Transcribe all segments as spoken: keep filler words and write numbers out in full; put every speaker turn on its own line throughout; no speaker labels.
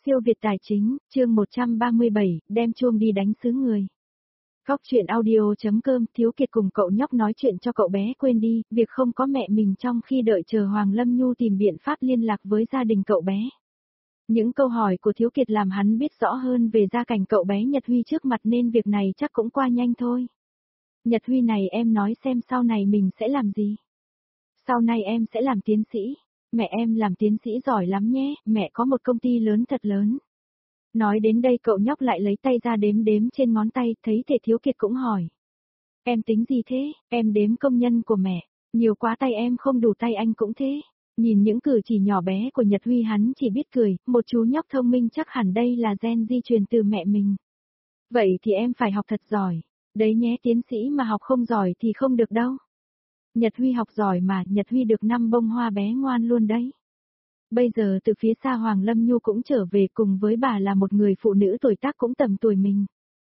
Siêu Việt Tài Chính, chương một trăm ba mươi bảy, đem chuông đi đánh xứ người. Góc chuyện audio.com Thiếu Kiệt cùng cậu nhóc nói chuyện cho cậu bé quên đi, việc không có mẹ mình trong khi đợi chờ Hoàng Lâm Nhu tìm biện pháp liên lạc với gia đình cậu bé. Những câu hỏi của Thiếu Kiệt làm hắn biết rõ hơn về gia cảnh cậu bé Nhật Huy trước mặt nên việc này chắc cũng qua nhanh thôi. Nhật Huy này, em nói xem sau này mình sẽ làm gì? Sau này em sẽ làm tiến sĩ. Mẹ em làm tiến sĩ giỏi lắm nhé, mẹ có một công ty lớn thật lớn. Nói đến đây cậu nhóc lại lấy tay ra đếm đếm trên ngón tay, thấy Thể Thiếu Kiệt cũng hỏi. Em tính gì thế, em đếm công nhân của mẹ, nhiều quá tay em không đủ tay anh cũng thế. Nhìn những cử chỉ nhỏ bé của Nhật Huy hắn chỉ biết cười, một chú nhóc thông minh chắc hẳn đây là gen di truyền từ mẹ mình. Vậy thì em phải học thật giỏi, đấy nhé, tiến sĩ mà học không giỏi thì không được đâu. Nhật Huy học giỏi mà, Nhật Huy được năm bông hoa bé ngoan luôn đấy. Bây giờ từ phía xa Hoàng Lâm Nhu cũng trở về, cùng với bà là một người phụ nữ tuổi tác cũng tầm tuổi mình.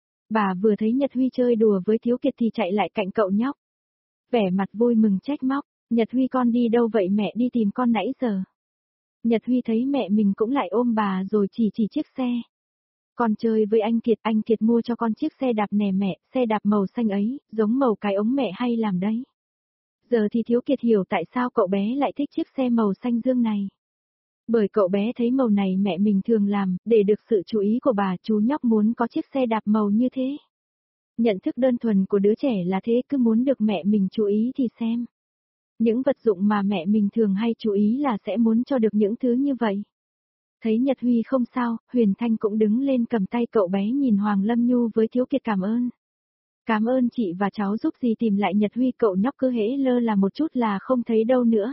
Bà vừa thấy Nhật Huy chơi đùa với Thiếu Kiệt thì chạy lại cạnh cậu nhóc. Vẻ mặt vui mừng trách móc, Nhật Huy con đi đâu vậy, mẹ đi tìm con nãy giờ. Nhật Huy thấy mẹ mình cũng lại ôm bà rồi chỉ chỉ chiếc xe. Con chơi với anh Kiệt, anh Kiệt mua cho con chiếc xe đạp nè mẹ, xe đạp màu xanh ấy, giống màu cái ống mẹ hay làm đấy. Giờ thì Thiếu Kiệt hiểu tại sao cậu bé lại thích chiếc xe màu xanh dương này. Bởi cậu bé thấy màu này mẹ mình thường làm, để được sự chú ý của bà, chú nhóc muốn có chiếc xe đạp màu như thế. Nhận thức đơn thuần của đứa trẻ là thế, cứ muốn được mẹ mình chú ý thì xem. Những vật dụng mà mẹ mình thường hay chú ý là sẽ muốn cho được những thứ như vậy. Thấy Nhật Huy không sao, Huyền Thanh cũng đứng lên cầm tay cậu bé nhìn Hoàng Lâm Nhu với Thiếu Kiệt cảm ơn. Cảm ơn chị và cháu giúp gì tìm lại Nhật Huy, cậu nhóc cứ hễ lơ là một chút là không thấy đâu nữa.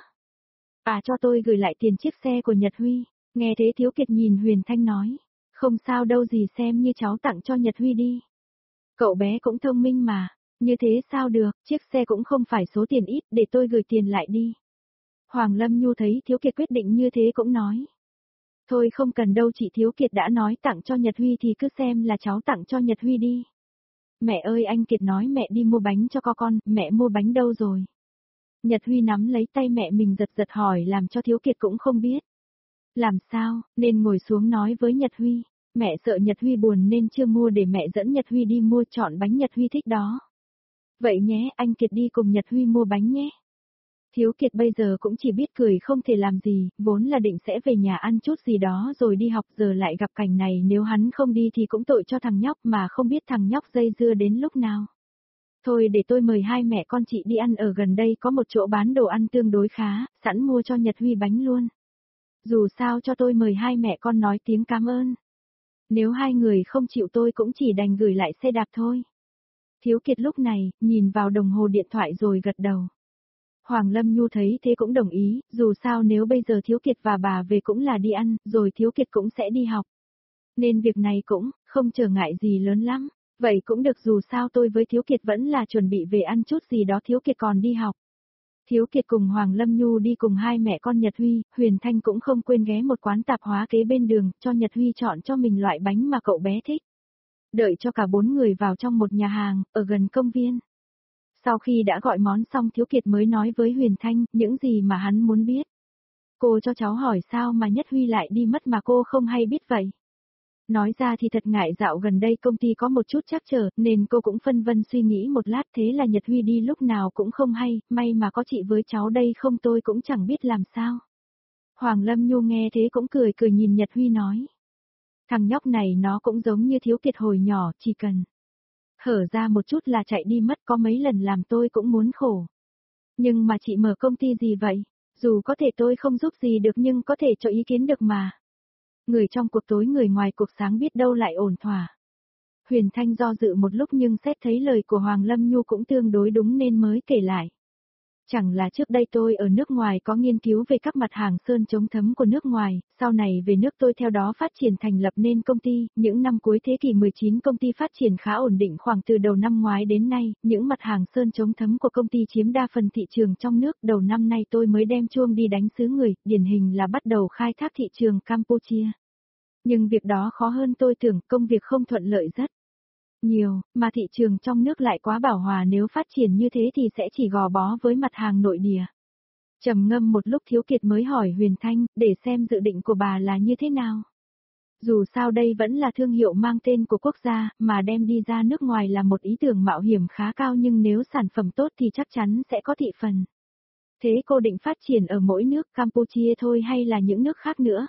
À, cho tôi gửi lại tiền chiếc xe của Nhật Huy. Nghe thế Thiếu Kiệt nhìn Huyền Thanh nói. Không sao đâu gì, xem như cháu tặng cho Nhật Huy đi. Cậu bé cũng thông minh mà. Như thế sao được, chiếc xe cũng không phải số tiền ít, để tôi gửi tiền lại đi. Hoàng Lâm Nhu thấy Thiếu Kiệt quyết định như thế cũng nói. Thôi không cần đâu chị, Thiếu Kiệt đã nói tặng cho Nhật Huy thì cứ xem là cháu tặng cho Nhật Huy đi. Mẹ ơi, anh Kiệt nói mẹ đi mua bánh cho con, mẹ mua bánh đâu rồi? Nhật Huy nắm lấy tay mẹ mình giật giật hỏi làm cho Thiếu Kiệt cũng không biết. Làm sao, nên ngồi xuống nói với Nhật Huy. Mẹ sợ Nhật Huy buồn nên chưa mua, để mẹ dẫn Nhật Huy đi mua, chọn bánh Nhật Huy thích đó. Vậy nhé, anh Kiệt đi cùng Nhật Huy mua bánh nhé. Thiếu Kiệt bây giờ cũng chỉ biết cười không thể làm gì, vốn là định sẽ về nhà ăn chút gì đó rồi đi học, giờ lại gặp cảnh này, nếu hắn không đi thì cũng tội cho thằng nhóc, mà không biết thằng nhóc dây dưa đến lúc nào. Thôi để tôi mời hai mẹ con chị đi ăn, ở gần đây có một chỗ bán đồ ăn tương đối khá, sẵn mua cho Nhật Huy bánh luôn. Dù sao cho tôi mời hai mẹ con nói tiếng cảm ơn. Nếu hai người không chịu tôi cũng chỉ đành gửi lại xe đạp thôi. Thiếu Kiệt lúc này, nhìn vào đồng hồ điện thoại rồi gật đầu. Hoàng Lâm Nhu thấy thế cũng đồng ý, dù sao nếu bây giờ Thiếu Kiệt và bà về cũng là đi ăn, rồi Thiếu Kiệt cũng sẽ đi học. Nên việc này cũng không trở ngại gì lớn lắm. Vậy cũng được, dù sao tôi với Thiếu Kiệt vẫn là chuẩn bị về ăn chút gì đó, Thiếu Kiệt còn đi học. Thiếu Kiệt cùng Hoàng Lâm Nhu đi cùng hai mẹ con Nhật Huy, Huyền Thanh cũng không quên ghé một quán tạp hóa kế bên đường, cho Nhật Huy chọn cho mình loại bánh mà cậu bé thích. Đợi cho cả bốn người vào trong một nhà hàng, ở gần công viên. Sau khi đã gọi món xong, Thiếu Kiệt mới nói với Huyền Thanh, những gì mà hắn muốn biết. Cô cho cháu hỏi sao mà Nhật Huy lại đi mất mà cô không hay biết vậy? Nói ra thì thật ngại, dạo gần đây công ty có một chút trắc trở, nên cô cũng phân vân suy nghĩ một lát, thế là Nhật Huy đi lúc nào cũng không hay, may mà có chị với cháu đây không tôi cũng chẳng biết làm sao. Hoàng Lâm Nhu nghe thế cũng cười cười nhìn Nhật Huy nói. Thằng nhóc này nó cũng giống như Thiếu Kiệt hồi nhỏ, chỉ cần hở ra một chút là chạy đi mất, có mấy lần làm tôi cũng muốn khổ. Nhưng mà chị mở công ty gì vậy? Dù có thể tôi không giúp gì được nhưng có thể cho ý kiến được mà. Người trong cuộc tối người ngoài cuộc sáng, biết đâu lại ổn thỏa. Huyền Thanh do dự một lúc nhưng xét thấy lời của Hoàng Lâm Nhu cũng tương đối đúng nên mới kể lại. Chẳng là trước đây tôi ở nước ngoài có nghiên cứu về các mặt hàng sơn chống thấm của nước ngoài, sau này về nước tôi theo đó phát triển thành lập nên công ty, những năm cuối thế kỷ mười chín công ty phát triển khá ổn định, khoảng từ đầu năm ngoái đến nay, những mặt hàng sơn chống thấm của công ty chiếm đa phần thị trường trong nước, đầu năm nay tôi mới đem chuông đi đánh xứ người, điển hình là bắt đầu khai thác thị trường Campuchia. Nhưng việc đó khó hơn tôi tưởng, công việc không thuận lợi rất nhiều, mà thị trường trong nước lại quá bão hòa, nếu phát triển như thế thì sẽ chỉ gò bó với mặt hàng nội địa. Trầm ngâm một lúc Thiếu Kiệt mới hỏi Huyền Thanh, để xem dự định của bà là như thế nào. Dù sao đây vẫn là thương hiệu mang tên của quốc gia, mà đem đi ra nước ngoài là một ý tưởng mạo hiểm khá cao nhưng nếu sản phẩm tốt thì chắc chắn sẽ có thị phần. Thế cô định phát triển ở mỗi nước Campuchia thôi hay là những nước khác nữa?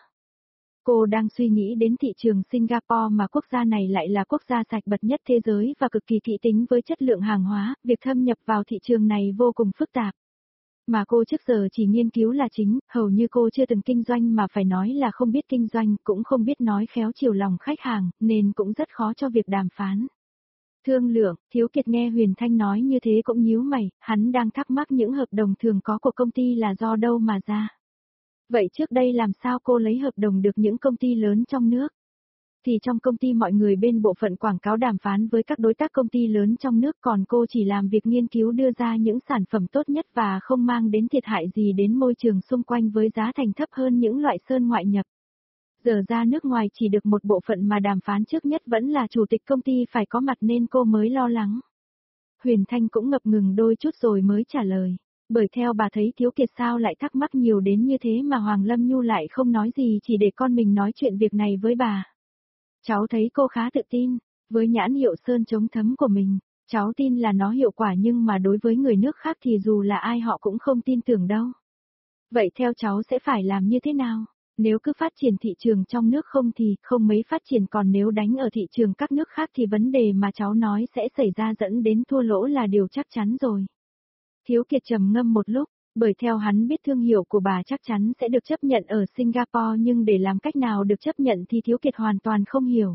Cô đang suy nghĩ đến thị trường Singapore mà quốc gia này lại là quốc gia sạch bậc nhất thế giới và cực kỳ kỹ tính với chất lượng hàng hóa, việc thâm nhập vào thị trường này vô cùng phức tạp. Mà cô trước giờ chỉ nghiên cứu là chính, hầu như cô chưa từng kinh doanh mà phải nói là không biết kinh doanh, cũng không biết nói khéo chiều lòng khách hàng, nên cũng rất khó cho việc đàm phán. Thương lượng, Thiếu Kiệt nghe Huyền Thanh nói như thế cũng nhíu mày, hắn đang thắc mắc những hợp đồng thường có của công ty là do đâu mà ra. Vậy trước đây làm sao cô lấy hợp đồng được những công ty lớn trong nước? Thì trong công ty mọi người bên bộ phận quảng cáo đàm phán với các đối tác công ty lớn trong nước, còn cô chỉ làm việc nghiên cứu đưa ra những sản phẩm tốt nhất và không mang đến thiệt hại gì đến môi trường xung quanh với giá thành thấp hơn những loại sơn ngoại nhập. Giờ ra nước ngoài chỉ được một bộ phận mà đàm phán trước nhất vẫn là chủ tịch công ty phải có mặt nên cô mới lo lắng. Huyền Thanh cũng ngập ngừng đôi chút rồi mới trả lời. Bởi theo bà thấy Thiếu Kiệt sao lại thắc mắc nhiều đến như thế mà Hoàng Lâm Nhu lại không nói gì chỉ để con mình nói chuyện việc này với bà. Cháu thấy cô khá tự tin, với nhãn hiệu sơn chống thấm của mình, cháu tin là nó hiệu quả nhưng mà đối với người nước khác thì dù là ai họ cũng không tin tưởng đâu. Vậy theo cháu sẽ phải làm như thế nào? Nếu cứ phát triển thị trường trong nước không thì không mấy phát triển, còn nếu đánh ở thị trường các nước khác thì vấn đề mà cháu nói sẽ xảy ra dẫn đến thua lỗ là điều chắc chắn rồi. Thiếu Kiệt trầm ngâm một lúc, bởi theo hắn biết thương hiệu của bà chắc chắn sẽ được chấp nhận ở Singapore nhưng để làm cách nào được chấp nhận thì Thiếu Kiệt hoàn toàn không hiểu.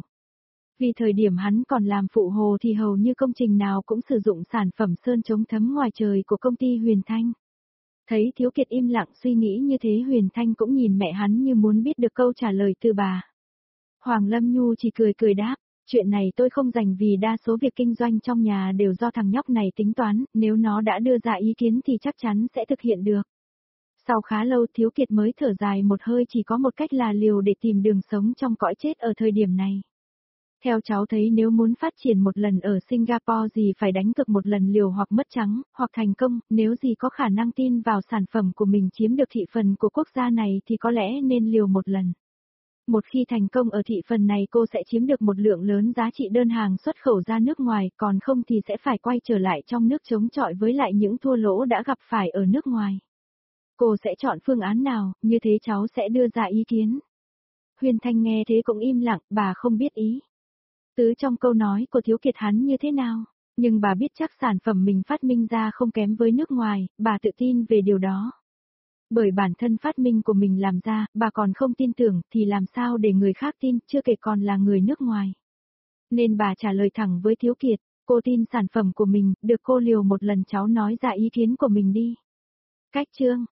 Vì thời điểm hắn còn làm phụ hồ thì hầu như công trình nào cũng sử dụng sản phẩm sơn chống thấm ngoài trời của công ty Huyền Thanh. Thấy Thiếu Kiệt im lặng suy nghĩ như thế, Huyền Thanh cũng nhìn mẹ hắn như muốn biết được câu trả lời từ bà. Hoàng Lâm Nhu chỉ cười cười đáp, chuyện này tôi không rành vì đa số việc kinh doanh trong nhà đều do thằng nhóc này tính toán, nếu nó đã đưa ra ý kiến thì chắc chắn sẽ thực hiện được. Sau khá lâu Thiếu Kiệt mới thở dài một hơi, chỉ có một cách là liều để tìm đường sống trong cõi chết ở thời điểm này. Theo cháu thấy nếu muốn phát triển một lần ở Singapore gì phải đánh cược một lần liều hoặc mất trắng, hoặc thành công, nếu gì có khả năng tin vào sản phẩm của mình chiếm được thị phần của quốc gia này thì có lẽ nên liều một lần. Một khi thành công ở thị phần này cô sẽ chiếm được một lượng lớn giá trị đơn hàng xuất khẩu ra nước ngoài, còn không thì sẽ phải quay trở lại trong nước chống chọi với lại những thua lỗ đã gặp phải ở nước ngoài. Cô sẽ chọn phương án nào, như thế cháu sẽ đưa ra ý kiến. Huyền Thanh nghe thế cũng im lặng, bà không biết ý tứ trong câu nói của Thiếu Kiệt hắn như thế nào, nhưng bà biết chắc sản phẩm mình phát minh ra không kém với nước ngoài, bà tự tin về điều đó. Bởi bản thân phát minh của mình làm ra, bà còn không tin tưởng thì làm sao để người khác tin, chưa kể còn là người nước ngoài. Nên bà trả lời thẳng với Thiếu Kiệt, cô tin sản phẩm của mình, được cô liều một lần, cháu nói ra ý kiến của mình đi. Cách chương